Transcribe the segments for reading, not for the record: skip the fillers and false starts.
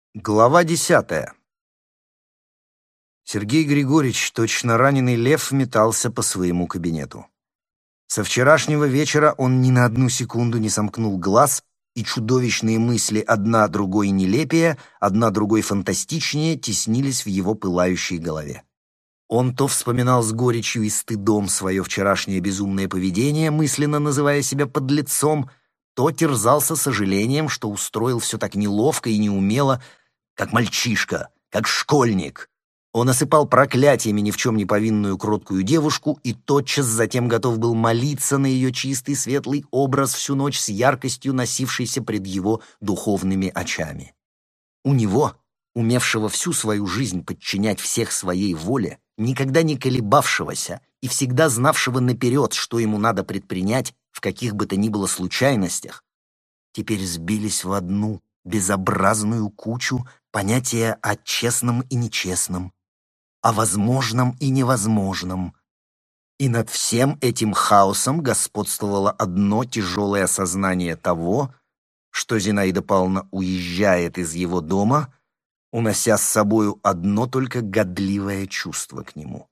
Глава 10. Сергей Григорьевич, точно раненый лев, метался по своему кабинету. Со вчерашнего вечера он ни на одну секунду не сомкнул глаз, и чудовищные мысли, одна другой нелепее, одна другой фантастичнее, теснились в его пылающей голове. Он то вспоминал с горечью и стыдом свое вчерашнее безумное поведение, мысленно называя себя подлецом, то терзался сожалением, что устроил все так неловко и неумело, как мальчишка, как школьник. Он осыпал проклятиями ни в чем не повинную кроткую девушку и тотчас затем готов был молиться на ее чистый светлый образ всю ночь с яркостью носившейся пред его духовными очами. У него, умевшего всю свою жизнь подчинять всех своей воле, никогда не колебавшегося и всегда знавшего наперед, что ему надо предпринять в каких бы то ни было случайностях, теперь сбились в одну безобразную кучу понятия о честном и нечестном, о возможном и невозможном. И над всем этим хаосом господствовало одно тяжелое осознание того, что Зинаида Павловна уезжает из его дома, унося с собою одно только годливое чувство к нему.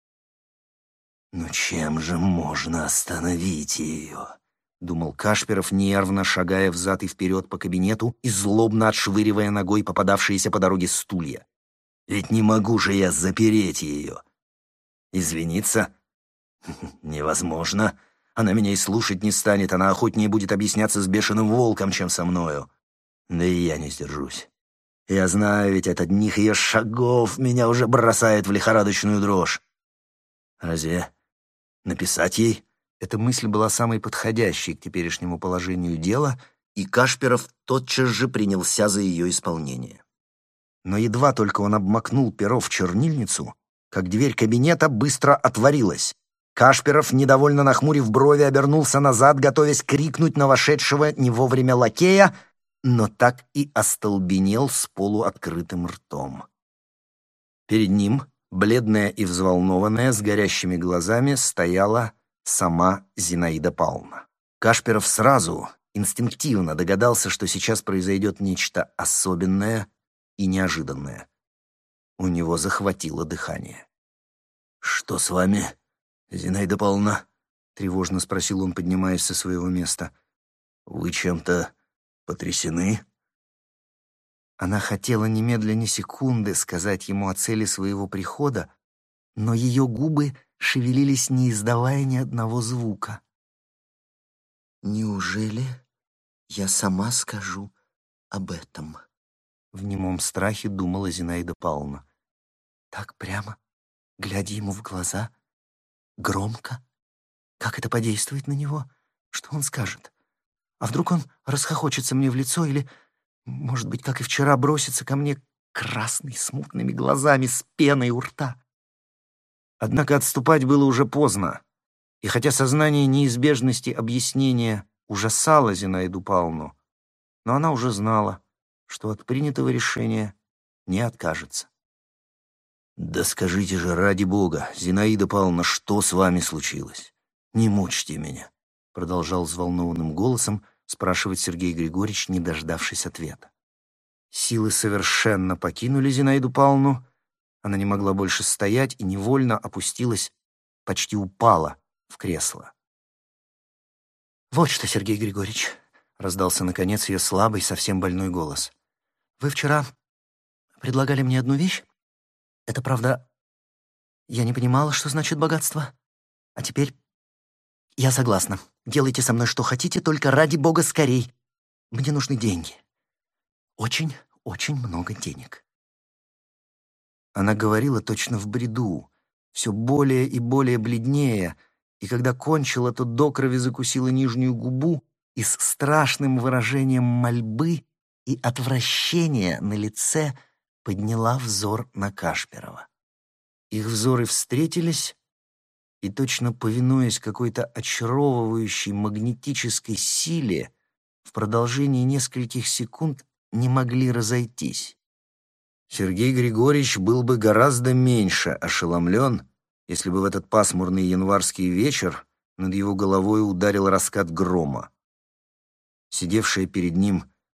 «Но чем же можно остановить ее?» — думал Кашпиров, нервно шагая взад и вперед по кабинету и злобно отшвыривая ногой попадавшиеся по дороге стулья. «Ведь не могу же я запереть ее. Извиниться? Невозможно. Она меня и слушать не станет, она охотнее будет объясняться с бешеным волком, чем со мною. Да и я не сдержусь. Я знаю, ведь от одних ее шагов меня уже бросает в лихорадочную дрожь. Разве написать ей?» Эта мысль была самой подходящей к теперешнему положению дела, и Кашпиров тотчас же принялся за ее исполнение. Но едва только он обмакнул перо в чернильницу, как дверь кабинета быстро отворилась. Кашпиров, недовольно нахмурив брови, обернулся назад, готовясь крикнуть на вошедшего не вовремя лакея, но так и остолбенел с полуоткрытым ртом. Перед ним, бледная и взволнованная, с горящими глазами, стояла сама Зинаида Павловна. Кашпиров сразу, инстинктивно догадался, что сейчас произойдет нечто особенное и неожиданное. У него захватило дыхание. «Что с вами, Зинаида Павловна?» — тревожно спросил он, поднимаясь со своего места. «Вы чем-то потрясены?» Она хотела немедленно ни секунды сказать ему о цели своего прихода, но ее губы шевелились, не издавая ни одного звука. «Неужели я сама скажу об этом?» В немом страхе думала Зинаида Павловна. «Так прямо, глядя ему в глаза, громко? Как это подействует на него? Что он скажет? А вдруг он расхохочется мне в лицо или, может быть, как и вчера, бросится ко мне красный, смутными глазами, с пеной у рта?» Однако отступать было уже поздно, и хотя сознание неизбежности объяснения ужасало Зинаиду Павловну, но она уже знала, что от принятого решения не откажется. «Да скажите же, ради бога, Зинаида Павловна, что с вами случилось? Не мучьте меня», — продолжал взволнованным голосом спрашивать Сергей Григорьевич, не дождавшись ответа. Силы совершенно покинули Зинаиду Павловну. Она не могла больше стоять и невольно опустилась, почти упала в кресло. «Вот что, Сергей Григорьевич», — раздался, наконец, ее слабый, совсем больной голос. «Вы вчера предлагали мне одну вещь. Это правда, я не понимала, что значит богатство. А теперь я согласна. Делайте со мной что хотите, только ради бога скорей. Мне нужны деньги. Очень, очень много денег». Она говорила точно в бреду, все более и более бледнее, и когда кончила, то до крови закусила нижнюю губу и с страшным выражением мольбы и отвращения на лице подняла взор на Кашпирова. Их взоры встретились, и, точно повинуясь какой-то очаровывающей магнетической силе, в продолжении нескольких секунд не могли разойтись. Сергей Григорьевич был бы гораздо меньше ошеломлен, если бы в этот пасмурный январский вечер над его головой ударил раскат грома. Сидевшая перед ним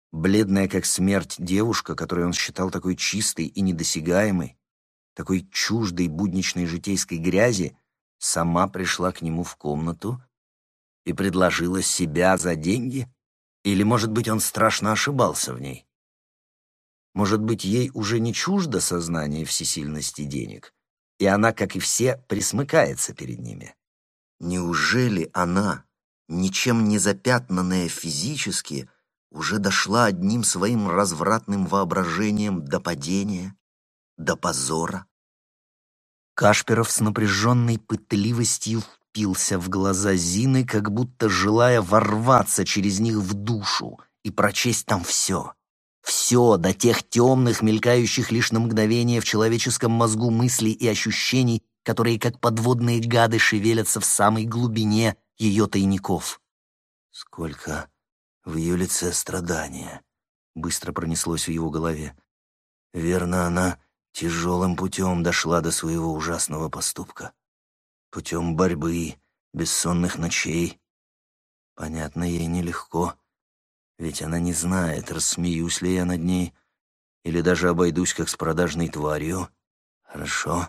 Бледная как смерть девушка, которую он считал такой чистой и недосягаемой, такой чуждой будничной житейской грязи, сама пришла к нему в комнату и предложила себя за деньги? Или, может быть, он страшно ошибался в ней? Может быть, ей уже не чуждо сознание всесильности денег, и она, как и все, присмыкается перед ними? Неужели она, ничем не запятнанная физически, уже дошла одним своим развратным воображением до падения, до позора? Кашпиров с напряженной пытливостью впился в глаза Зины, как будто желая ворваться через них в душу и прочесть там все. Все до тех темных, мелькающих лишь на мгновение в человеческом мозгу мыслей и ощущений, которые как подводные гады шевелятся в самой глубине ее тайников. «Сколько в ее лице страдания!» — быстро пронеслось в его голове. «Верно, она тяжелым путем дошла до своего ужасного поступка. Путем борьбы, бессонных ночей. Понятно, ей нелегко, ведь она не знает, рассмеюсь ли я над ней или даже обойдусь как с продажной тварью. Хорошо.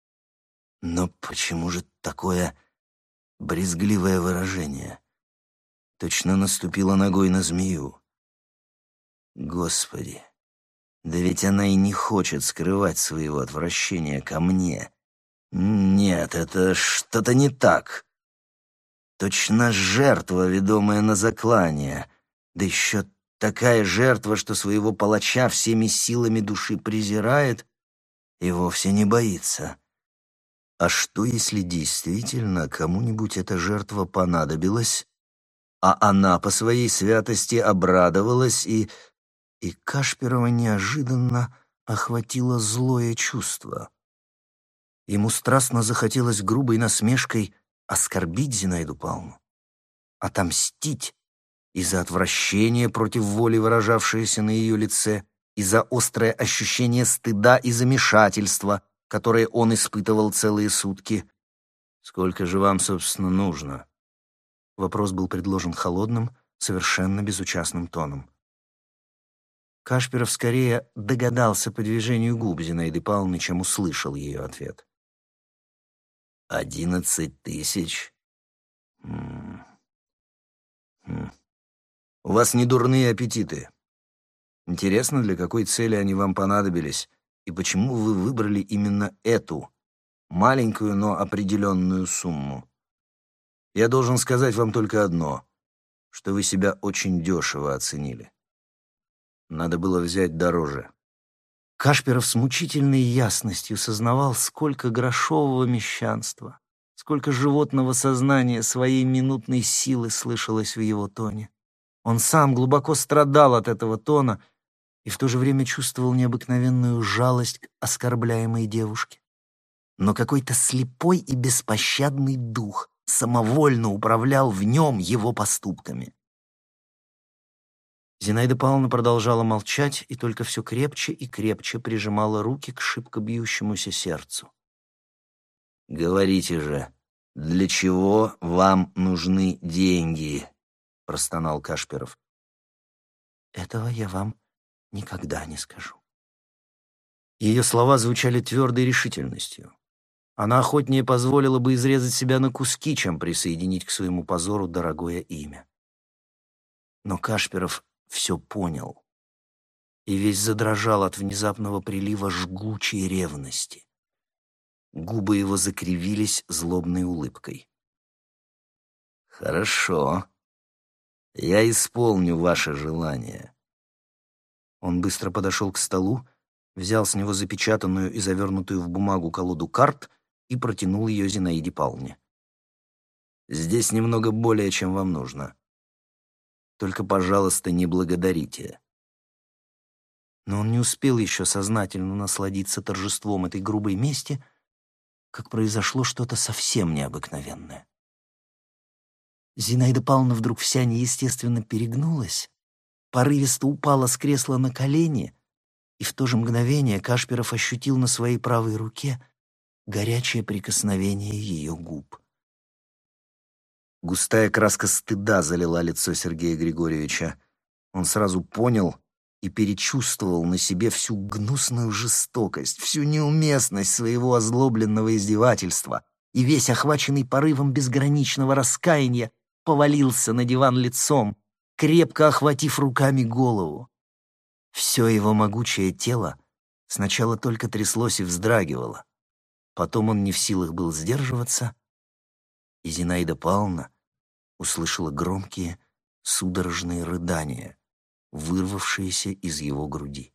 Но почему же такое брезгливое выражение? Точно наступила ногой на змею. Господи, да ведь она и не хочет скрывать своего отвращения ко мне. Нет, это что-то не так. Точно жертва, ведомая на заклание. Да еще такая жертва, что своего палача всеми силами души презирает и вовсе не боится. А что, если действительно кому-нибудь эта жертва понадобилась, а она по своей святости обрадовалась, и Кашпирова неожиданно охватило злое чувство? Ему страстно захотелось грубой насмешкой оскорбить Зинаиду Павловну, отомстить и за отвращение против воли, выражавшееся на ее лице, и за острое ощущение стыда и замешательства, которое он испытывал целые сутки. «Сколько же вам, собственно, нужно?» Вопрос был предложен холодным, совершенно безучастным тоном. Кашпиров скорее догадался по движению губ Зинаиды Павловны, чем услышал ее ответ. 11 тысяч? М. У вас недурные аппетиты. Интересно, для какой цели они вам понадобились, и почему вы выбрали именно эту, маленькую, но определенную сумму? Я должен сказать вам только одно, что вы себя очень дешево оценили. Надо было взять дороже. Кашпиров с мучительной ясностью сознавал, сколько грошового мещанства, сколько животного сознания своей минутной силы слышалось в его тоне. Он сам глубоко страдал от этого тона и в то же время чувствовал необыкновенную жалость к оскорбляемой девушке. Но какой-то слепой и беспощадный дух самовольно управлял в нем его поступками. Зинаида Павловна продолжала молчать и только все крепче и крепче прижимала руки к шибко бьющемуся сердцу. «Говорите же, для чего вам нужны деньги?» — простонал Кашпиров. «Этого я вам никогда не скажу». Ее слова звучали твердой решительностью. Она охотнее позволила бы изрезать себя на куски, чем присоединить к своему позору дорогое имя. Но Кашпиров все понял и весь задрожал от внезапного прилива жгучей ревности. Губы его закривились злобной улыбкой. «Хорошо. Я исполню ваше желание». Он быстро подошел к столу, взял с него запечатанную и завернутую в бумагу колоду карт и протянул ее Зинаиде Павловне. «Здесь немного более, чем вам нужно. Только, пожалуйста, не благодарите». Но он не успел еще сознательно насладиться торжеством этой грубой мести, как произошло что-то совсем необыкновенное. Зинаида Павловна вдруг вся неестественно перегнулась, порывисто упала с кресла на колени, и в то же мгновение Кашпиров ощутил на своей правой руке горячее прикосновение ее губ. Густая краска стыда залила лицо Сергея Григорьевича. Он сразу понял и перечувствовал на себе всю гнусную жестокость, всю неуместность своего озлобленного издевательства, и весь, охваченный порывом безграничного раскаяния, повалился на диван лицом, крепко охватив руками голову. Все его могучее тело сначала только тряслось и вздрагивало, потом он не в силах был сдерживаться, и Зинаида Павловна услышала громкие, судорожные рыдания, вырвавшиеся из его груди.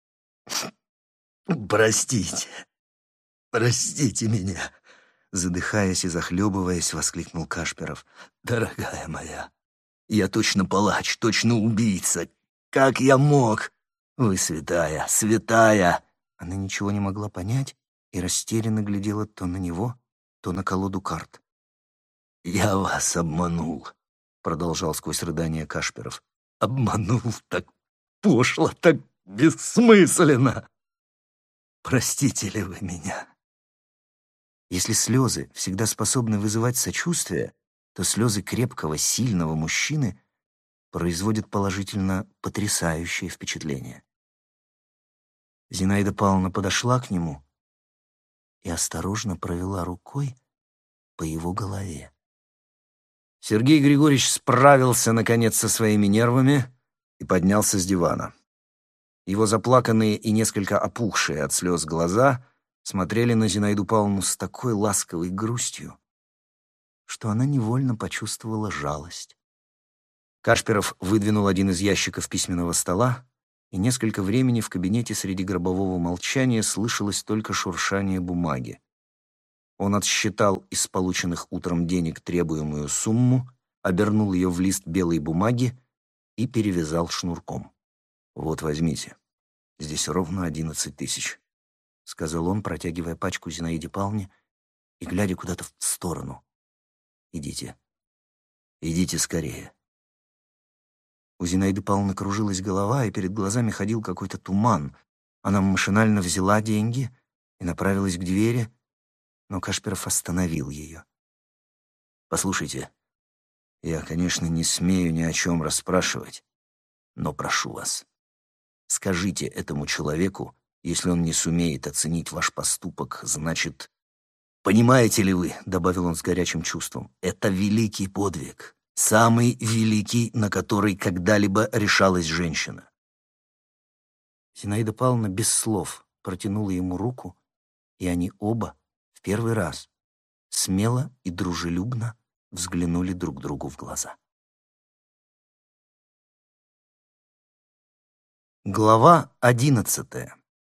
«Простите, простите меня!» Задыхаясь и захлебываясь, воскликнул Кашпиров. «Дорогая моя, я точно палач, точно убийца. Как я мог? Вы святая, святая!» Она ничего не могла понять и растерянно глядела то на него, то на колоду карт. «Я вас обманул», — продолжал сквозь рыдания Кашпиров. «Обманул так пошло, так бессмысленно. Простите ли вы меня?» Если слезы всегда способны вызывать сочувствие, то слезы крепкого, сильного мужчины производят положительно потрясающее впечатление. Зинаида Павловна подошла к нему и осторожно провела рукой по его голове. Сергей Григорьевич справился, наконец, со своими нервами и поднялся с дивана. Его заплаканные и несколько опухшие от слез глаза смотрели на Зинаиду Павловну с такой ласковой грустью, что она невольно почувствовала жалость. Кашпиров выдвинул один из ящиков письменного стола, и несколько времени в кабинете среди гробового молчания слышалось только шуршание бумаги. Он отсчитал из полученных утром денег требуемую сумму, обернул ее в лист белой бумаги и перевязал шнурком. «Вот, возьмите. Здесь ровно 11 тысяч», — сказал он, протягивая пачку Зинаиде Павловне и глядя куда-то в сторону. «Идите. Идите скорее». У Зинаиды Павловны кружилась голова, и перед глазами ходил какой-то туман. Она машинально взяла деньги и направилась к двери, но Кашпиров остановил ее. «Послушайте, я, конечно, не смею ни о чем расспрашивать, но прошу вас, скажите этому человеку, если он не сумеет оценить ваш поступок, значит... Понимаете ли вы, — добавил он с горячим чувством, — это великий подвиг, самый великий, на который когда-либо решалась женщина». Зинаида Павловна без слов протянула ему руку, и они оба в первый раз смело и дружелюбно взглянули друг другу в глаза. Глава 11.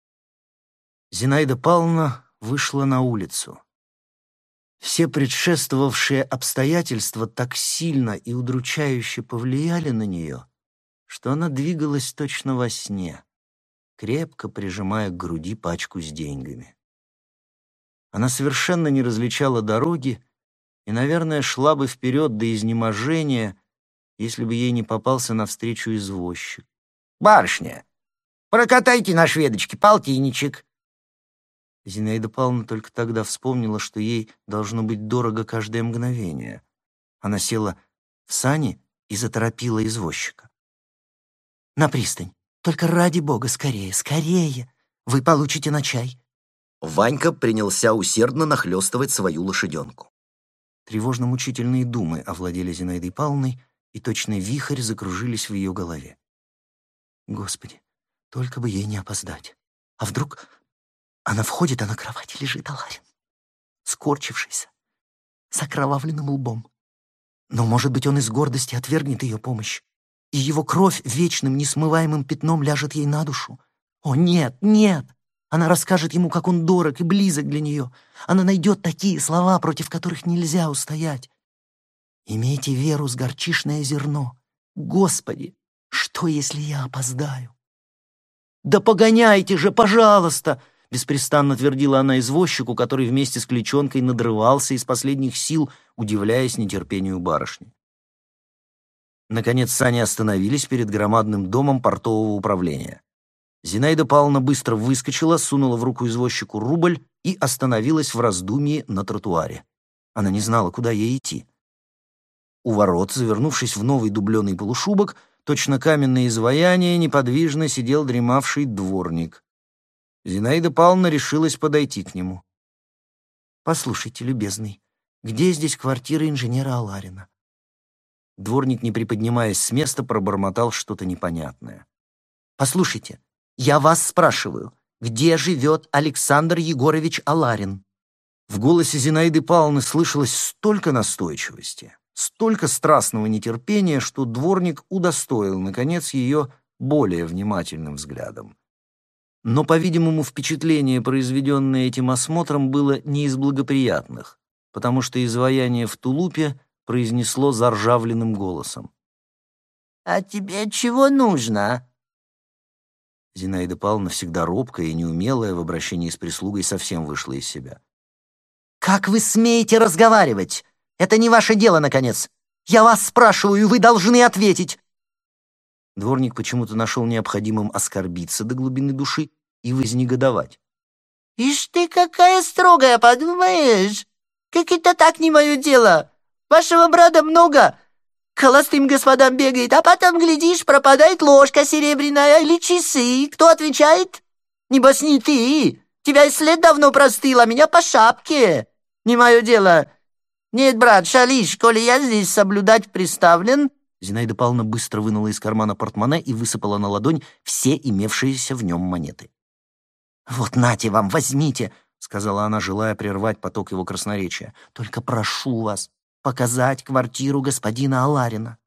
Зинаида Павловна вышла на улицу. Все предшествовавшие обстоятельства так сильно и удручающе повлияли на нее, что она двигалась точно во сне, крепко прижимая к груди пачку с деньгами. Она совершенно не различала дороги и, наверное, шла бы вперед до изнеможения, если бы ей не попался навстречу извозчик. «Барышня, прокатайте на шведочке полтинничек». Зинаида Павловна только тогда вспомнила, что ей должно быть дорого каждое мгновение. Она села в сани и заторопила извозчика. «На пристань. Только ради бога, скорее, скорее. Вы получите на чай». Ванька принялся усердно нахлёстывать свою лошаденку. Тревожно-мучительные думы овладели Зинаидой Павловной, и точно вихрь закружились в ее голове. Господи, только бы ей не опоздать. А вдруг... Она входит, а на кровати лежит Аларин, скорчившийся, с окровавленным лбом. Но, может быть, он из гордости отвергнет ее помощь, и его кровь вечным несмываемым пятном ляжет ей на душу. О, нет, нет! Она расскажет ему, как он дорог и близок для нее. Она найдет такие слова, против которых нельзя устоять. «Имейте веру с горчишное зерно. Господи, что, если я опоздаю?» «Да погоняйте же, пожалуйста!» Беспрестанно твердила она извозчику, который вместе с Кличонкой надрывался из последних сил, удивляясь нетерпению барышни. Наконец сани остановились перед громадным домом портового управления. Зинаида Павловна быстро выскочила, сунула в руку извозчику рубль и остановилась в раздумье на тротуаре. Она не знала, куда ей идти. У ворот, завернувшись в новый дубленый полушубок, Точно каменное изваяние неподвижно сидел дремавший дворник. Зинаида Павловна решилась подойти к нему. «Послушайте, любезный, где здесь квартира инженера Аларина?» Дворник, не приподнимаясь с места, пробормотал что-то непонятное. «Послушайте, я вас спрашиваю, где живет Александр Егорович Аларин?» В голосе Зинаиды Павловны слышалось столько настойчивости, столько страстного нетерпения, что дворник удостоил, наконец, ее более внимательным взглядом. Но, по-видимому, впечатление, произведенное этим осмотром, было не из благоприятных, потому что изваяние в тулупе произнесло заржавленным голосом: «А тебе чего нужно?» Зинаида Павловна, всегда робкая и неумелая в обращении с прислугой, совсем вышла из себя. «Как вы смеете разговаривать? Это не ваше дело, наконец. Я вас спрашиваю, и вы должны ответить». Дворник почему-то нашел необходимым оскорбиться до глубины души и вознегодовать. «Ишь ты, какая строгая, подумаешь? Как это так не мое дело? Вашего брата много. К холостым господам бегает, а потом, глядишь, пропадает ложка серебряная или часы. Кто отвечает? Небось, не ты. Тебя и след давно простыл, а меня по шапке. Не мое дело. Нет, брат, шалишь, коли я здесь соблюдать приставлен». Зинаида Павловна быстро вынула из кармана портмоне и высыпала на ладонь все имевшиеся в нем монеты. «Вот нате вам, возьмите», — сказала она, желая прервать поток его красноречия. «только прошу вас показать квартиру господина Аларина».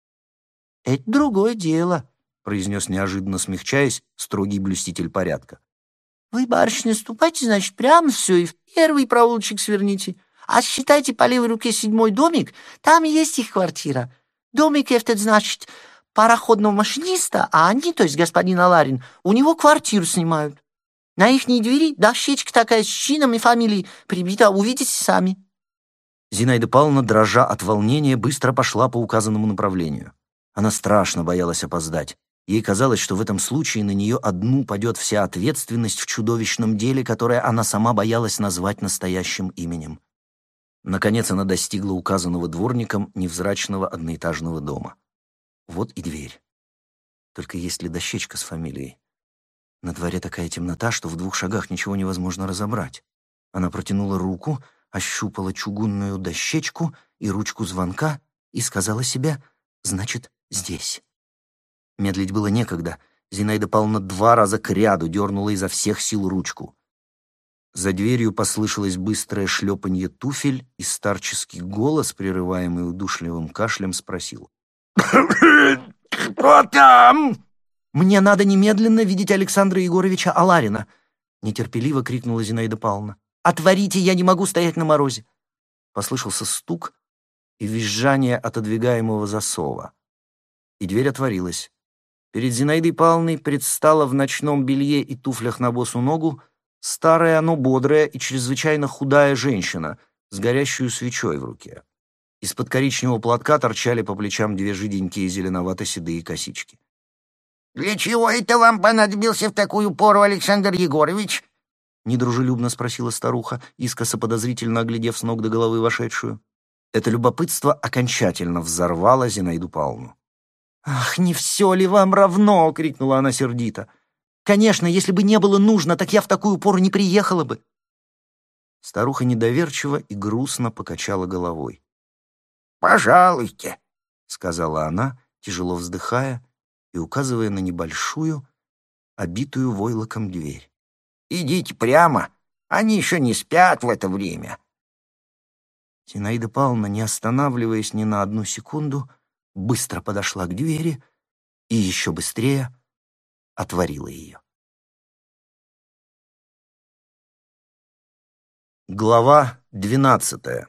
«Это другое дело», — произнес, неожиданно смягчаясь, строгий блюститель порядка. «Вы, барышня, ступайте, значит, прямо все и в первый проулочек сверните. А считайте по левой руке 7-й домик, там есть их квартира. Домик этот, значит, пароходного машиниста, а они, то есть господин Аларин, у него квартиру снимают. На ихней двери дощечка такая с чином и фамилией прибита, увидите сами». Зинаида Павловна, дрожа от волнения, быстро пошла по указанному направлению. Она страшно боялась опоздать. Ей казалось, что в этом случае на нее одну падет вся ответственность в чудовищном деле, которое она сама боялась назвать настоящим именем. Наконец она достигла указанного дворником невзрачного одноэтажного дома. Вот и дверь. Только есть ли дощечка с фамилией? На дворе такая темнота, что в 2 шагах ничего невозможно разобрать. Она протянула руку, ощупала чугунную дощечку и ручку звонка и сказала себе: «Значит, здесь». Медлить было некогда. Зинаида Павловна 2 раза кряду дернула изо всех сил ручку. За дверью послышалось быстрое шлепанье туфель, и старческий голос, прерываемый удушливым кашлем, спросил: «Кто там?» «Мне надо немедленно видеть Александра Егоровича Аларина», — нетерпеливо крикнула Зинаида Павловна. «Отворите, я не могу стоять на морозе». Послышался стук и визжание отодвигаемого засова. И дверь отворилась. Перед Зинаидой Павловной предстала в ночном белье и туфлях на босу ногу старая, но бодрая и чрезвычайно худая женщина с горящую свечой в руке. Из-под коричневого платка торчали по плечам 2 жиденькие зеленовато-седые косички. «Для чего это вам понадобился в такую пору, Александр Егорович?» — недружелюбно спросила старуха, искоса подозрительно оглядев с ног до головы вошедшую. Это любопытство окончательно взорвало Зинаиду Павловну. «Ах, не все ли вам равно?» — крикнула она сердито. «Конечно, если бы не было нужно, так я в такую пору не приехала бы». Старуха недоверчиво и грустно покачала головой. «Пожалуйте», — сказала она, тяжело вздыхая и указывая на небольшую, обитую войлоком дверь. «Идите прямо, они еще не спят в это время». Зинаида Павловна, не останавливаясь ни на одну секунду, быстро подошла к двери и еще быстрее отворила ее. Глава 12.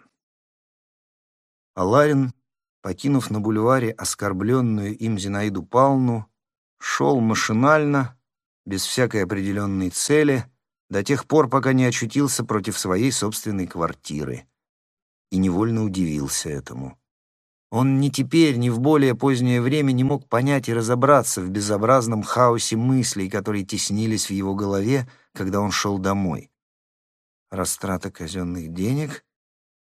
Аларин, покинув на бульваре оскорбленную им Зинаиду Павловну, шел машинально, без всякой определенной цели, до тех пор, пока не очутился против своей собственной квартиры, и невольно удивился этому. Он ни теперь, ни в более позднее время не мог понять и разобраться в безобразном хаосе мыслей, которые теснились в его голове, когда он шел домой. Растрата казенных денег,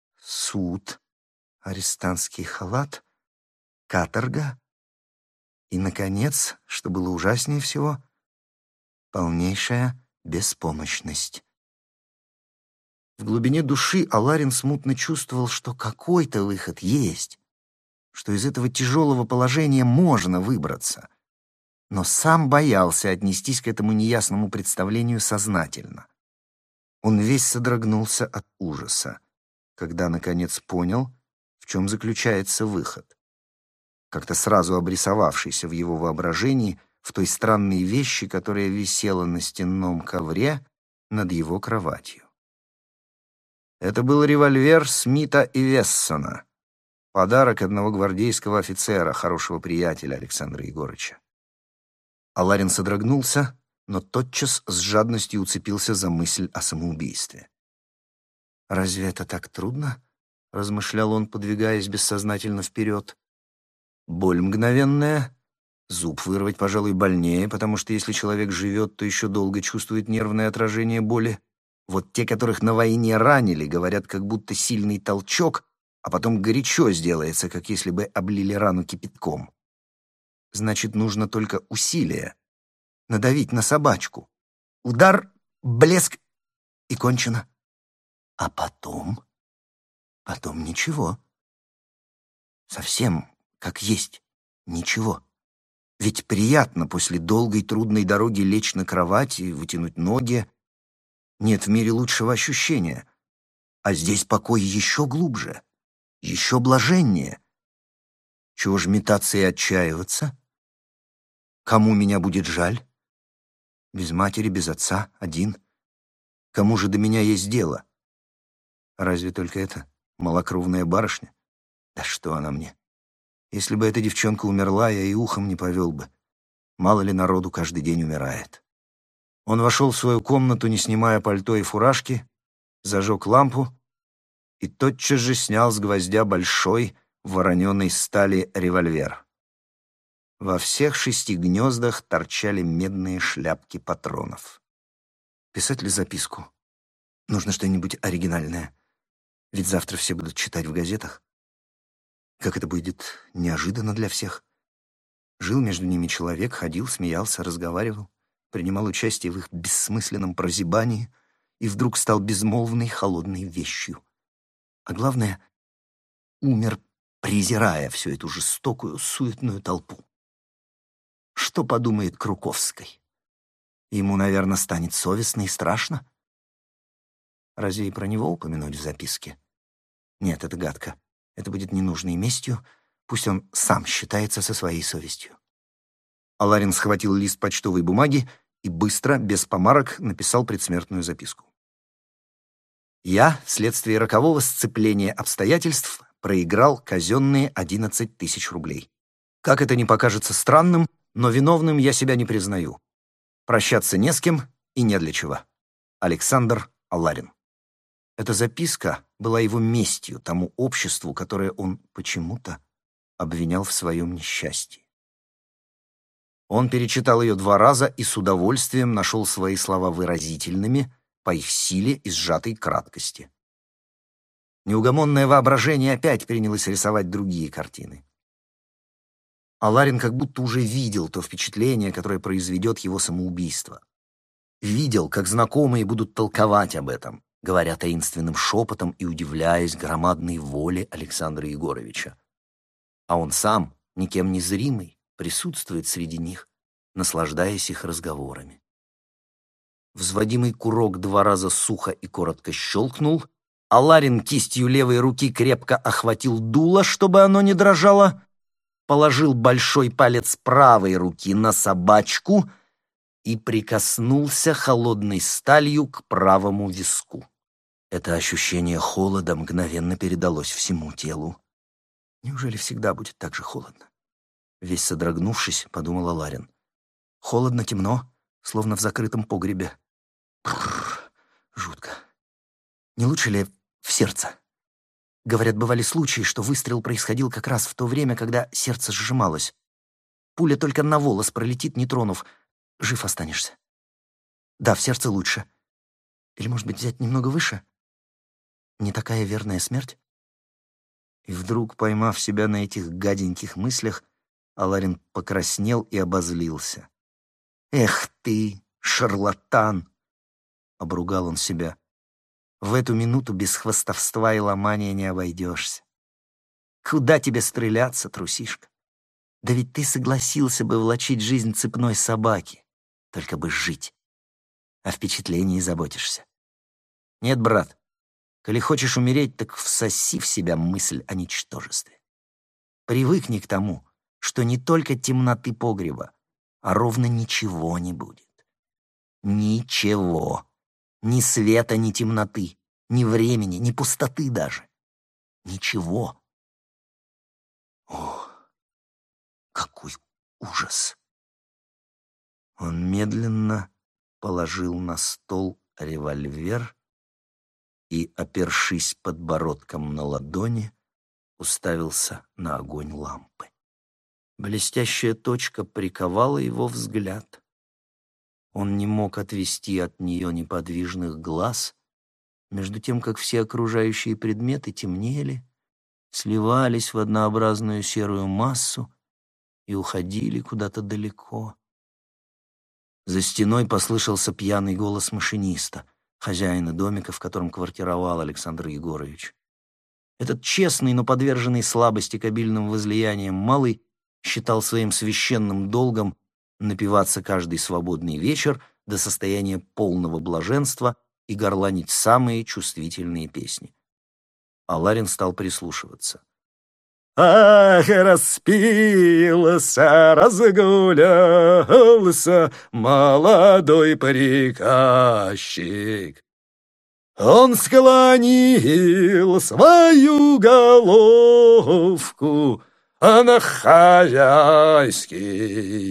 суд, арестантский халат, каторга И, наконец, что было ужаснее всего, полнейшая беспомощность. В глубине души Аларин смутно чувствовал, что какой-то выход есть, что из этого тяжелого положения можно выбраться, но сам боялся отнестись к этому неясному представлению сознательно. Он весь содрогнулся от ужаса, когда, наконец, понял, в чем заключается выход, как-то сразу обрисовавшийся в его воображении в той странной вещи, которая висела на стенном ковре над его кроватью. Это был револьвер Смита и Вессона, подарок одного гвардейского офицера, хорошего приятеля Александра Егорыча. Аларин содрогнулся, но тотчас с жадностью уцепился за мысль о самоубийстве. «Разве это так трудно?» — размышлял он, подвигаясь бессознательно вперед. «Боль мгновенная. Зуб вырвать, пожалуй, больнее, потому что если человек живет, то еще долго чувствует нервное отражение боли. Вот те, которых на войне ранили, говорят, как будто сильный толчок, а потом горячо сделается, как если бы облили рану кипятком. Значит, нужно только усилие. Надавить на собачку. Удар, блеск и кончено. А потом? Потом ничего. Совсем как есть ничего. Ведь приятно после долгой трудной дороги лечь на кровати, вытянуть ноги. Нет в мире лучшего ощущения. А здесь покой еще глубже, еще блаженнее. Чего ж метаться и отчаиваться? Кому меня будет жаль? Без матери, без отца, один. Кому же до меня есть дело? Разве только эта малокровная барышня? Да что она мне? Если бы эта девчонка умерла, я и ухом не повел бы. Мало ли народу каждый день умирает. Он вошел в свою комнату, не снимая пальто и фуражки, зажег лампу и тотчас же снял с гвоздя большой вороненой стали револьвер. Во всех 6 гнездах торчали медные шляпки патронов. Писать ли записку? Нужно что-нибудь оригинальное. Ведь завтра все будут читать в газетах. Как это будет неожиданно для всех. Жил между ними человек, ходил, смеялся, разговаривал, принимал участие в их бессмысленном прозябании и вдруг стал безмолвной, холодной вещью. А главное, умер, презирая всю эту жестокую, суетную толпу. Что подумает Круковской? Ему, наверное, станет совестно и страшно. Разве и про него упомянуть в записке? Нет, это гадко. Это будет ненужной местью. Пусть он сам считается со своей совестью. Аларин схватил лист почтовой бумаги и быстро, без помарок, написал предсмертную записку. Я, вследствие рокового сцепления обстоятельств, проиграл казенные 11 000 рублей. Как это ни покажется странным, но виновным я себя не признаю. Прощаться не с кем и не для чего. Александр Аларин. Эта записка была его местью тому обществу, которое он почему-то обвинял в своем несчастье. Он перечитал ее 2 раза и с удовольствием нашел свои слова выразительными по их силе и сжатой краткости. Неугомонное воображение опять принялось рисовать другие картины. Аларин как будто уже видел то впечатление, которое произведет его самоубийство. Видел, как знакомые будут толковать об этом, говоря таинственным шепотом и удивляясь громадной воле Александра Егоровича. А он сам, никем не зримый, присутствует среди них, наслаждаясь их разговорами. Взводимый курок 2 раза сухо и коротко щелкнул, Аларин кистью левой руки крепко охватил дуло, чтобы оно не дрожало, положил большой палец правой руки на собачку и прикоснулся холодной сталью к правому виску. Это ощущение холода мгновенно передалось всему телу. Неужели всегда будет так же холодно? Весь содрогнувшись, подумал Аларин. Холодно, темно, словно в закрытом погребе. Бррр, жутко. Не лучше ли в сердце? Говорят, бывали случаи, что выстрел происходил как раз в то время, когда сердце сжималось. Пуля только на волос пролетит, не тронув. Жив останешься. Да, в сердце лучше. Или, может быть, взять немного выше? Не такая верная смерть? И вдруг, поймав себя на этих гаденьких мыслях, Аларин покраснел и обозлился. «Эх ты, шарлатан!» — обругал он себя. «В эту минуту без хвастовства и ломания не обойдешься. Куда тебе стреляться, трусишка? Да ведь ты согласился бы влачить жизнь цепной собаки, только бы жить. О впечатлении заботишься. Нет, брат, коли хочешь умереть, так всоси в себя мысль о ничтожестве. Привыкни к тому, что не только темноты погреба, а ровно ничего не будет. Ничего. Ни света, ни темноты, ни времени, ни пустоты даже. Ничего. О, какой ужас! Он медленно положил на стол револьвер и, опершись подбородком на ладони, уставился на огонь лампы. Блестящая точка приковала его взгляд. Он не мог отвести от нее неподвижных глаз, между тем, как все окружающие предметы темнели, сливались в однообразную серую массу и уходили куда-то далеко. За стеной послышался пьяный голос машиниста, хозяина домика, в котором квартировал Александр Егорович. Этот честный, но подверженный слабости к обильным возлияниям малый считал своим священным долгом напиваться каждый свободный вечер до состояния полного блаженства и горланить самые чувствительные песни. Аларин стал прислушиваться. «Ах, распился, разгулялся молодой приказчик. Он склонил свою головку на хозяйский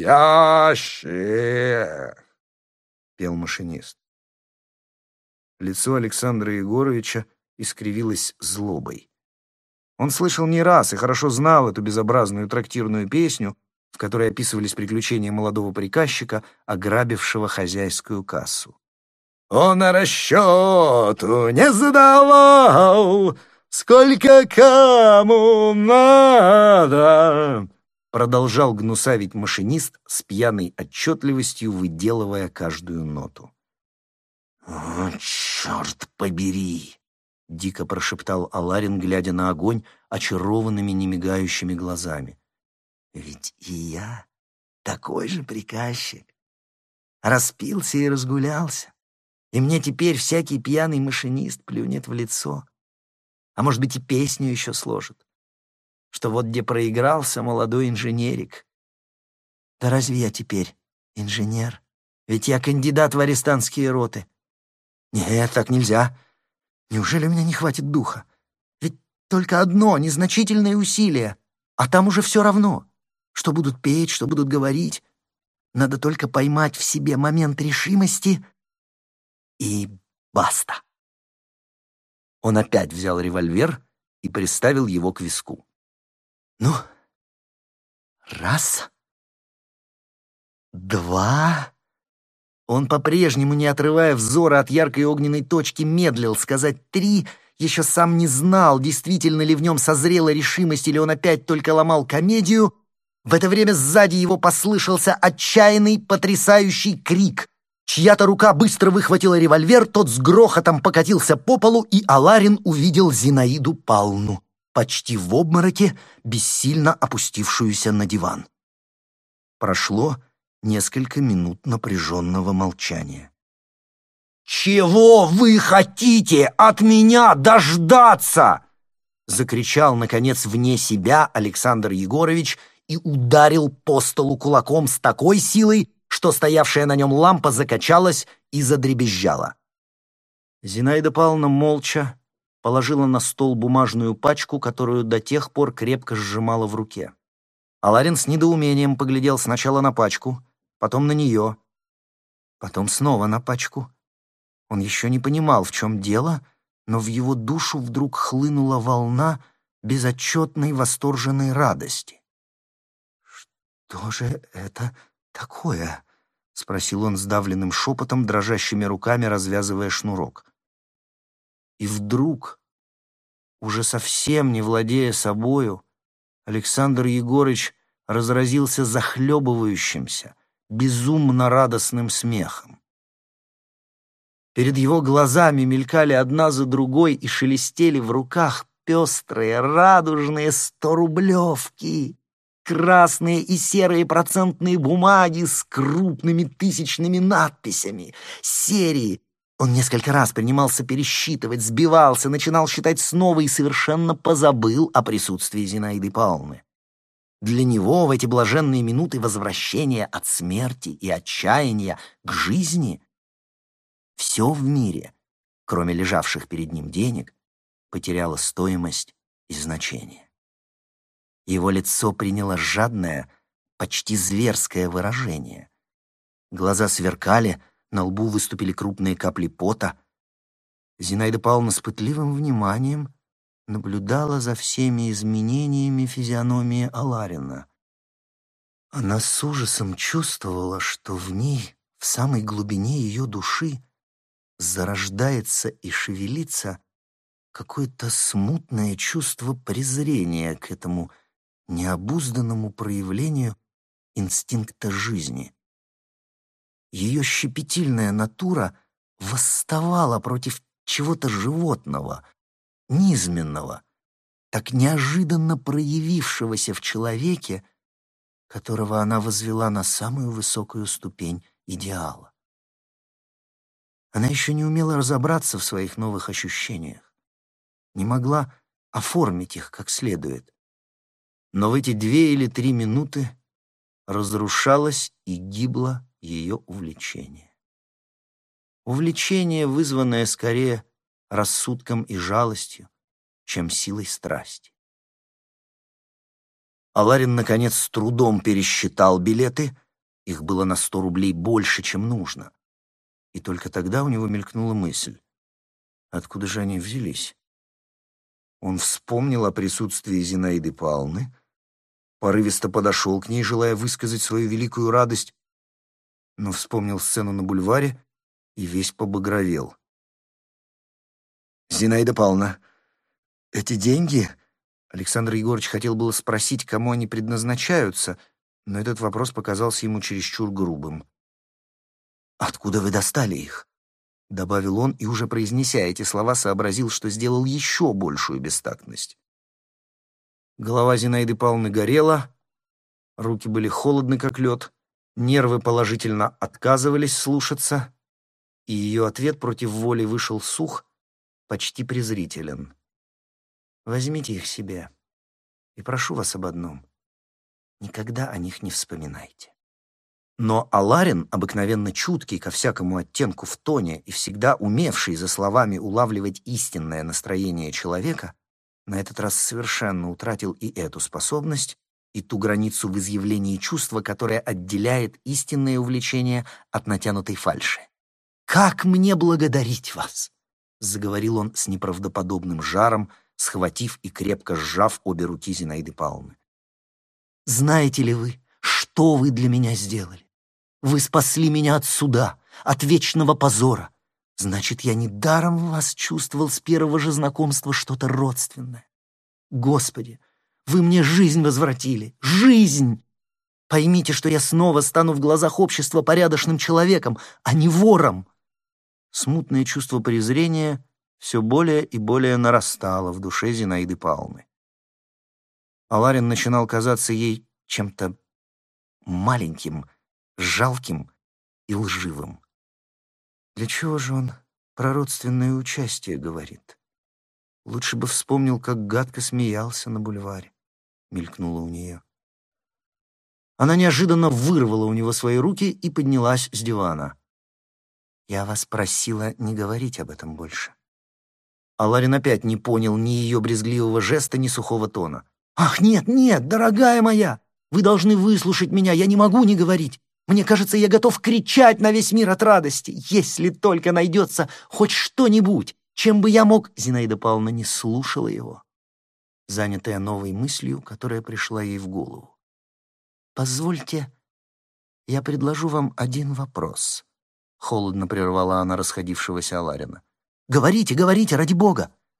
ящик», — пел машинист. Лицо Александра Егоровича искривилось злобой. Он слышал не раз и хорошо знал эту безобразную трактирную песню, в которой описывались приключения молодого приказчика, ограбившего хозяйскую кассу. «Он расчету не задавал, сколько кому надо», — продолжал гнусавить машинист с пьяной отчетливостью, выделывая каждую ноту. «О, черт побери!» — дико прошептал Аларин, глядя на огонь очарованными, немигающими глазами. «Ведь и я такой же приказчик. Распился и разгулялся, и мне теперь всякий пьяный машинист плюнет в лицо. А может быть, и песню еще сложит, что вот где проигрался молодой инженерик. Да разве я теперь инженер? Ведь я кандидат в арестантские роты. Нет, так нельзя. Неужели у меня не хватит духа? Ведь только одно незначительное усилие, а там уже все равно. Что будут петь, что будут говорить. Надо только поймать в себе момент решимости и баста». Он опять взял револьвер и приставил его к виску. «Ну, раз, два...» Он, по-прежнему, не отрывая взора от яркой огненной точки, медлил. Сказать «три» еще сам не знал, действительно ли в нем созрела решимость, или он опять только ломал комедию. В это время сзади его послышался отчаянный, потрясающий крик. Чья-то рука быстро выхватила револьвер, тот с грохотом покатился по полу, и Аларин увидел Зинаиду Павловну, почти в обмороке, бессильно опустившуюся на диван. Прошло несколько минут напряженного молчания. «Чего вы хотите от меня дождаться?» — закричал, наконец, вне себя Александр Егорович и ударил по столу кулаком с такой силой, что стоявшая на нем лампа закачалась и задребезжала. Зинаида Павловна молча положила на стол бумажную пачку, которую до тех пор крепко сжимала в руке. Аларин с недоумением поглядел сначала на пачку, потом на нее, потом снова на пачку. Он еще не понимал, в чем дело, но в его душу вдруг хлынула волна безотчетной восторженной радости. «Что же это такое?» — спросил он сдавленным шепотом, дрожащими руками развязывая шнурок. И вдруг, уже совсем не владея собою, Александр Егорыч разразился захлебывающимся, безумно радостным смехом. Перед его глазами мелькали одна за другой и шелестели в руках пестрые, радужные 100-рублевки, красные и серые процентные бумаги с крупными тысячными надписями, серии. Он несколько раз принимался пересчитывать, сбивался, начинал считать снова и совершенно позабыл о присутствии Зинаиды Павловны. Для него в эти блаженные минуты возвращения от смерти и отчаяния к жизни все в мире, кроме лежавших перед ним денег, потеряло стоимость и значение. Его лицо приняло жадное, почти зверское выражение. Глаза сверкали, на лбу выступили крупные капли пота. Зинаида Павловна с пытливым вниманием наблюдала за всеми изменениями физиономии Аларина. Она с ужасом чувствовала, что в ней, в самой глубине ее души, зарождается и шевелится какое-то смутное чувство презрения к этому необузданному проявлению инстинкта жизни. Ее щепетильная натура восставала против чего-то животного, низменного, так неожиданно проявившегося в человеке, которого она возвела на самую высокую ступень идеала. Она еще не умела разобраться в своих новых ощущениях, не могла оформить их как следует. Но в эти 2 или 3 минуты разрушалось и гибло ее увлечение. Увлечение, вызванное скорее рассудком и жалостью, чем силой страсти. Аларин, наконец, с трудом пересчитал билеты, их было на 100 рублей больше, чем нужно. И только тогда у него мелькнула мысль, откуда же они взялись. Он вспомнил о присутствии Зинаиды Павловны, порывисто подошел к ней, желая высказать свою великую радость, но вспомнил сцену на бульваре и весь побагровел. «Зинаида Павловна, эти деньги...» Александр Егорович хотел было спросить, кому они предназначаются, но этот вопрос показался ему чересчур грубым. «Откуда вы достали их?» — добавил он, и, уже произнеся эти слова, сообразил, что сделал еще большую бестактность. Голова Зинаиды Павловны горела, руки были холодны, как лед, нервы положительно отказывались слушаться, и ее ответ против воли вышел сух, почти презрителен. «Возьмите их себе, и прошу вас об одном — никогда о них не вспоминайте». Но Аларин, обыкновенно чуткий ко всякому оттенку в тоне и всегда умевший за словами улавливать истинное настроение человека, на этот раз совершенно утратил и эту способность, и ту границу в изъявлении чувства, которая отделяет истинное увлечение от натянутой фальши. «Как мне благодарить вас!» — заговорил он с неправдоподобным жаром, схватив и крепко сжав обе руки Зинаиды Павловны. «Знаете ли вы, что вы для меня сделали? Вы спасли меня от суда, от вечного позора. Значит, я недаром в вас чувствовал с первого же знакомства что-то родственное. Господи, вы мне жизнь возвратили. Жизнь! Поймите, что я снова стану в глазах общества порядочным человеком, а не вором». Смутное чувство презрения все более и более нарастало в душе Зинаиды Павловны. Аларин начинал казаться ей чем-то маленьким, жалким и лживым. Для чего же он про родственное участие говорит? Лучше бы вспомнил, как гадко смеялся на бульваре, мелькнуло у нее. Она неожиданно вырвала у него свои руки и поднялась с дивана. «Я вас просила не говорить об этом больше». Аларин опять не понял ни ее брезгливого жеста, ни сухого тона. «Ах, нет, нет, дорогая моя! Вы должны выслушать меня, я не могу не говорить. Мне кажется, я готов кричать на весь мир от радости, если только найдется хоть что-нибудь, чем бы я мог...» Зинаида Павловна не слушала его, занятая новой мыслью, которая пришла ей в голову. «Позвольте, я предложу вам один вопрос», — холодно прервала она расходившегося Аларина. «Говорите, говорите, ради бога!»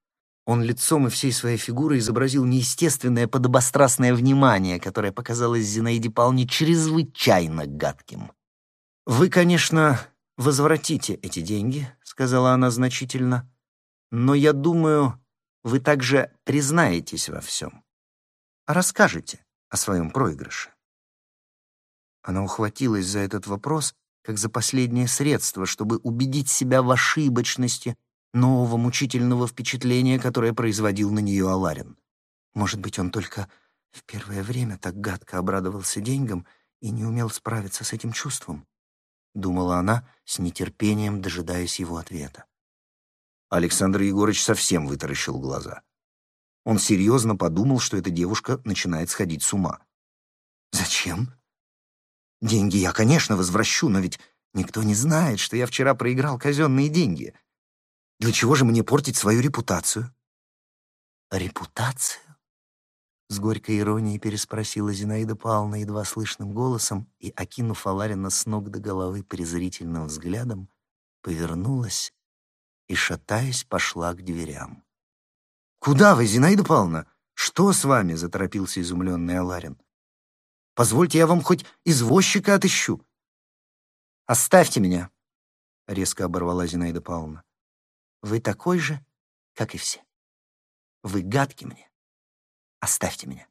Он лицом и всей своей фигурой изобразил неестественное подобострастное внимание, которое показалось Зинаиде Павловне чрезвычайно гадким. «Вы, конечно, возвратите эти деньги», — сказала она значительно, «но, я думаю, вы также признаетесь во всем. Расскажете о своем проигрыше». Она ухватилась за этот вопрос как за последнее средство, чтобы убедить себя в ошибочности нового мучительного впечатления, которое производил на нее Аларин. Может быть, он только в первое время так гадко обрадовался деньгам и не умел справиться с этим чувством, думала она с нетерпением, дожидаясь его ответа. Александр Егорыч совсем вытаращил глаза. Он серьезно подумал, что эта девушка начинает сходить с ума. «Зачем? Деньги я, конечно, возвращу, но ведь никто не знает, что я вчера проиграл казенные деньги. Для чего же мне портить свою репутацию?» «Репутацию?» — с горькой иронией переспросила Зинаида Павловна едва слышным голосом и, окинув Аларина с ног до головы презрительным взглядом, повернулась и, шатаясь, пошла к дверям. «Куда вы, Зинаида Павловна? Что с вами?» — заторопился изумленный Аларин. «Позвольте, я вам хоть извозчика отыщу». «Оставьте меня», — резко оборвала Зинаида Павловна. «Вы такой же, как и все. Вы гадки мне. Оставьте меня».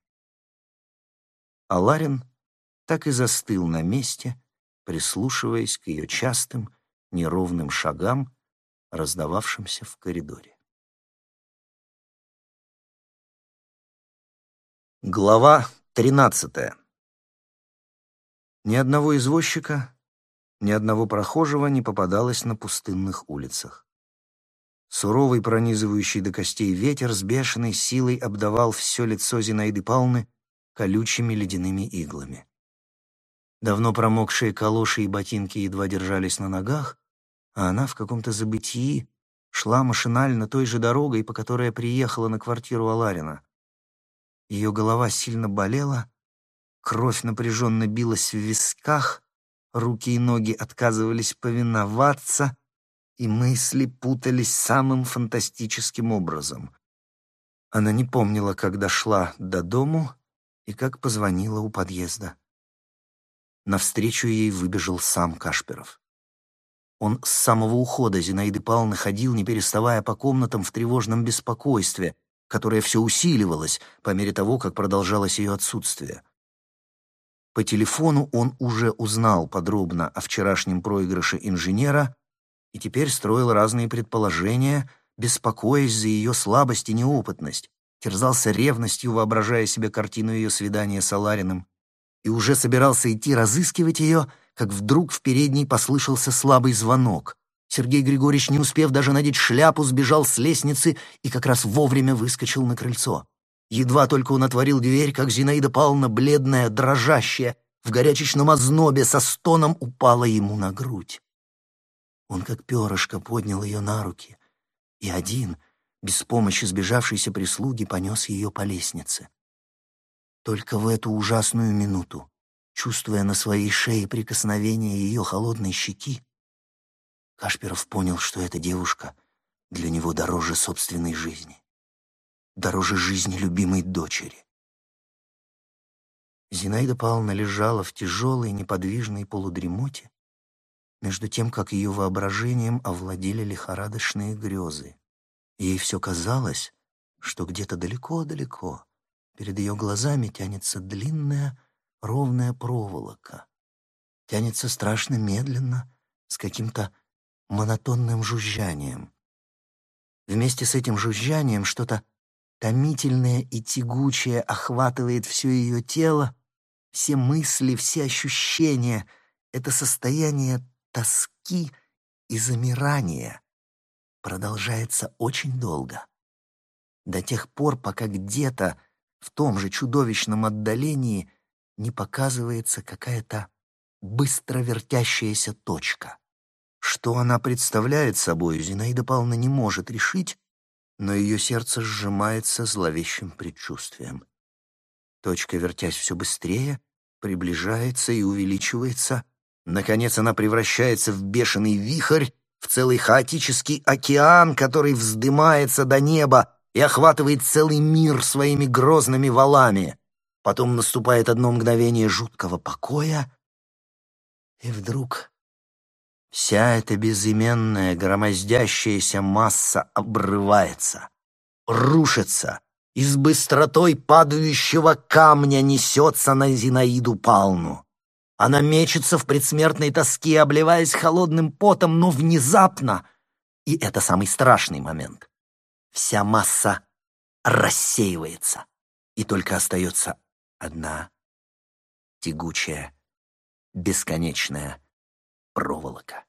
Аларин так и застыл на месте, прислушиваясь к ее частым, неровным шагам, раздававшимся в коридоре. Глава 13. Ни одного извозчика, ни одного прохожего не попадалось на пустынных улицах. Суровый, пронизывающий до костей ветер с бешеной силой обдавал все лицо Зинаиды Павловны колючими ледяными иглами. Давно промокшие калоши и ботинки едва держались на ногах, а она в каком-то забытии шла машинально той же дорогой, по которой приехала на квартиру Аларина. Ее голова сильно болела, кровь напряженно билась в висках, руки и ноги отказывались повиноваться, и мысли путались самым фантастическим образом. Она не помнила, как дошла до дому и как позвонила у подъезда. Навстречу ей выбежал сам Кашпиров. Он с самого ухода Зинаиды Павловны ходил, не переставая по комнатам в тревожном беспокойстве, которое все усиливалось по мере того, как продолжалось ее отсутствие. По телефону он уже узнал подробно о вчерашнем проигрыше инженера и теперь строил разные предположения, беспокоясь за ее слабость и неопытность, терзался ревностью, воображая себе картину ее свидания с Алариным, и уже собирался идти разыскивать ее, как вдруг в передней послышался слабый звонок. Сергей Григорьевич, не успев даже надеть шляпу, сбежал с лестницы и как раз вовремя выскочил на крыльцо. Едва только он отворил дверь, как Зинаида Павловна, бледная, дрожащая, в горячечном ознобе, со стоном упала ему на грудь. Он, как перышко, поднял ее на руки и один, без помощи сбежавшейся прислуги, понес ее по лестнице. Только в эту ужасную минуту, чувствуя на своей шее прикосновение ее холодной щеки, Кашпиров понял, что эта девушка для него дороже собственной жизни, дороже жизни любимой дочери. Зинаида Павловна лежала в тяжелой, неподвижной полудремоте, между тем, как ее воображением овладели лихорадочные грезы. Ей все казалось, что где-то далеко-далеко перед ее глазами тянется длинная, ровная проволока. Тянется страшно медленно, с каким-то монотонным жужжанием. Вместе с этим жужжанием что-то томительное и тягучее охватывает все ее тело, все мысли, все ощущения. Это состояние тоски и замирания продолжается очень долго. До тех пор, пока где-то в том же чудовищном отдалении не показывается какая-то быстро вертящаяся точка. Что она представляет собой, Зинаида Павловна не может решить, но ее сердце сжимается зловещим предчувствием. Точка, вертясь все быстрее, приближается и увеличивается. Наконец она превращается в бешеный вихрь, в целый хаотический океан, который вздымается до неба, и охватывает целый мир своими грозными валами. Потом наступает одно мгновение жуткого покоя, и вдруг вся эта безыменная громоздящаяся масса обрывается, рушится и с быстротой падающего камня несется на Зинаиду Павловну. Она мечется в предсмертной тоске, обливаясь холодным потом, но внезапно, и это самый страшный момент, вся масса рассеивается, и только остается одна тягучая, бесконечная проволока.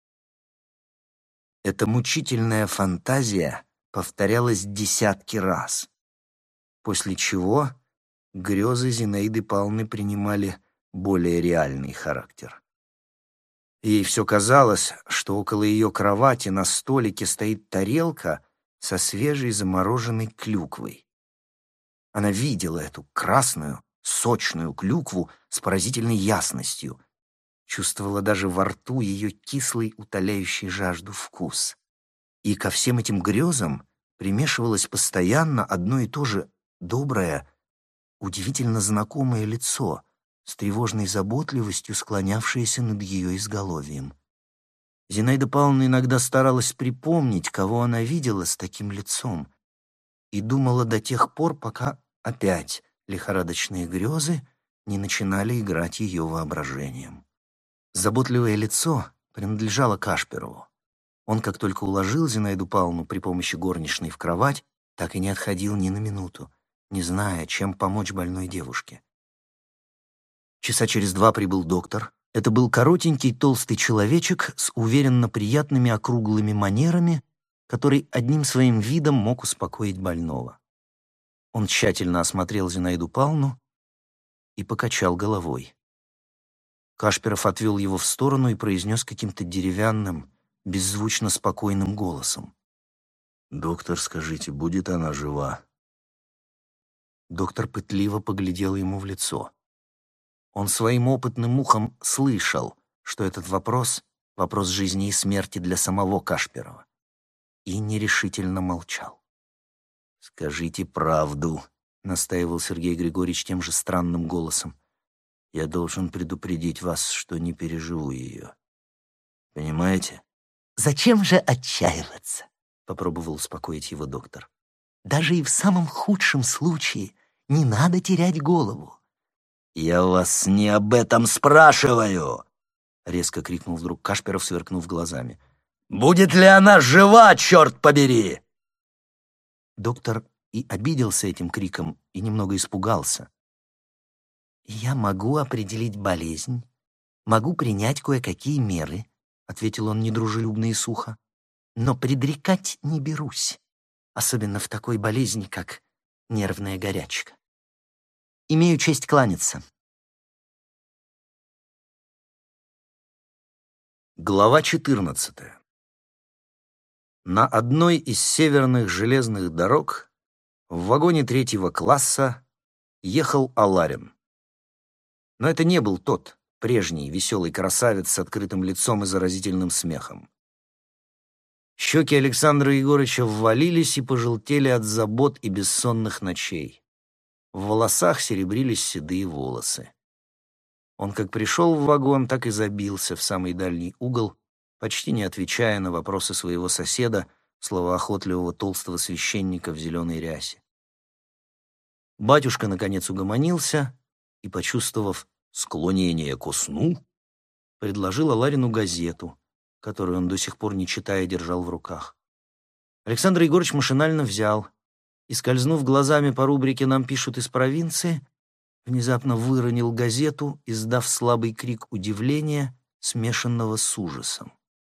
Эта мучительная фантазия повторялась десятки раз, после чего грезы Зинаиды Павловны принимали более реальный характер. Ей все казалось, что около ее кровати на столике стоит тарелка со свежей замороженной клюквой. Она видела эту красную, сочную клюкву с поразительной ясностью, чувствовала даже во рту ее кислый, утоляющий жажду вкус. И ко всем этим грезам примешивалось постоянно одно и то же доброе, удивительно знакомое лицо с тревожной заботливостью, склонявшееся над ее изголовьем. Зинаида Павловна иногда старалась припомнить, кого она видела с таким лицом, и думала до тех пор, пока опять лихорадочные грезы не начинали играть ее воображением. Заботливое лицо принадлежало Кашпирову. Он, как только уложил Зинаиду Павловну при помощи горничной в кровать, так и не отходил ни на минуту, не зная, чем помочь больной девушке. Часа через два прибыл доктор. Это был коротенький толстый человечек с уверенно приятными округлыми манерами, который одним своим видом мог успокоить больного. Он тщательно осмотрел Зинаиду Павловну и покачал головой. Кашпиров отвел его в сторону и произнес каким-то деревянным, беззвучно спокойным голосом: «Доктор, скажите, будет она жива?» Доктор пытливо поглядел ему в лицо. Он своим опытным ухом слышал, что этот вопрос — вопрос жизни и смерти для самого Кашпирова, и нерешительно молчал. «Скажите правду», — настаивал Сергей Григорьевич тем же странным голосом. «Я должен предупредить вас, что не переживу ее. Понимаете?» «Зачем же отчаиваться?» — попробовал успокоить его доктор. «Даже и в самом худшем случае не надо терять голову». «Я вас не об этом спрашиваю!» — резко крикнул вдруг Кашпиров, сверкнув глазами. «Будет ли она жива, черт побери?» Доктор и обиделся этим криком, и немного испугался. «Я могу определить болезнь, могу принять кое-какие меры», — ответил он недружелюбно и сухо, «но предрекать не берусь, особенно в такой болезни, как нервная горячка. Имею честь кланяться». Глава 14. На одной из северных железных дорог в вагоне 3-го класса ехал Аларин. Но это не был тот прежний веселый красавец с открытым лицом и заразительным смехом. Щеки Александра Егорыча ввалились и пожелтели от забот и бессонных ночей. В волосах серебрились седые волосы. Он как пришел в вагон, так и забился в самый дальний угол, почти не отвечая на вопросы своего соседа, словоохотливого толстого священника в зеленой рясе. Батюшка, наконец, угомонился и, почувствовав склонение ко сну, предложил Аларину газету, которую он до сих пор, не читая, держал в руках. Александр Егорович машинально взял и, скользнув глазами по рубрике «Нам пишут из провинции», внезапно выронил газету, издав слабый крик удивления, смешанного с ужасом.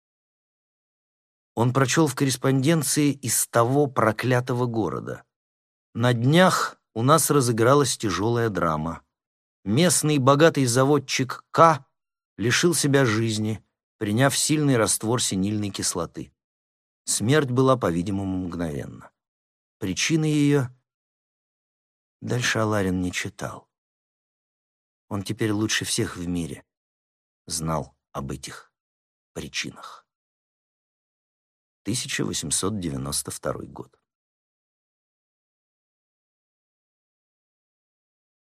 Он прочел в корреспонденции из того проклятого города. На днях у нас разыгралась тяжелая драма. Местный богатый заводчик К. лишил себя жизни, приняв сильный раствор синильной кислоты. Смерть была, по-видимому, мгновенна. Причины ее дальше Аларин не читал. Он теперь лучше всех в мире знал об этих причинах. 1892 год.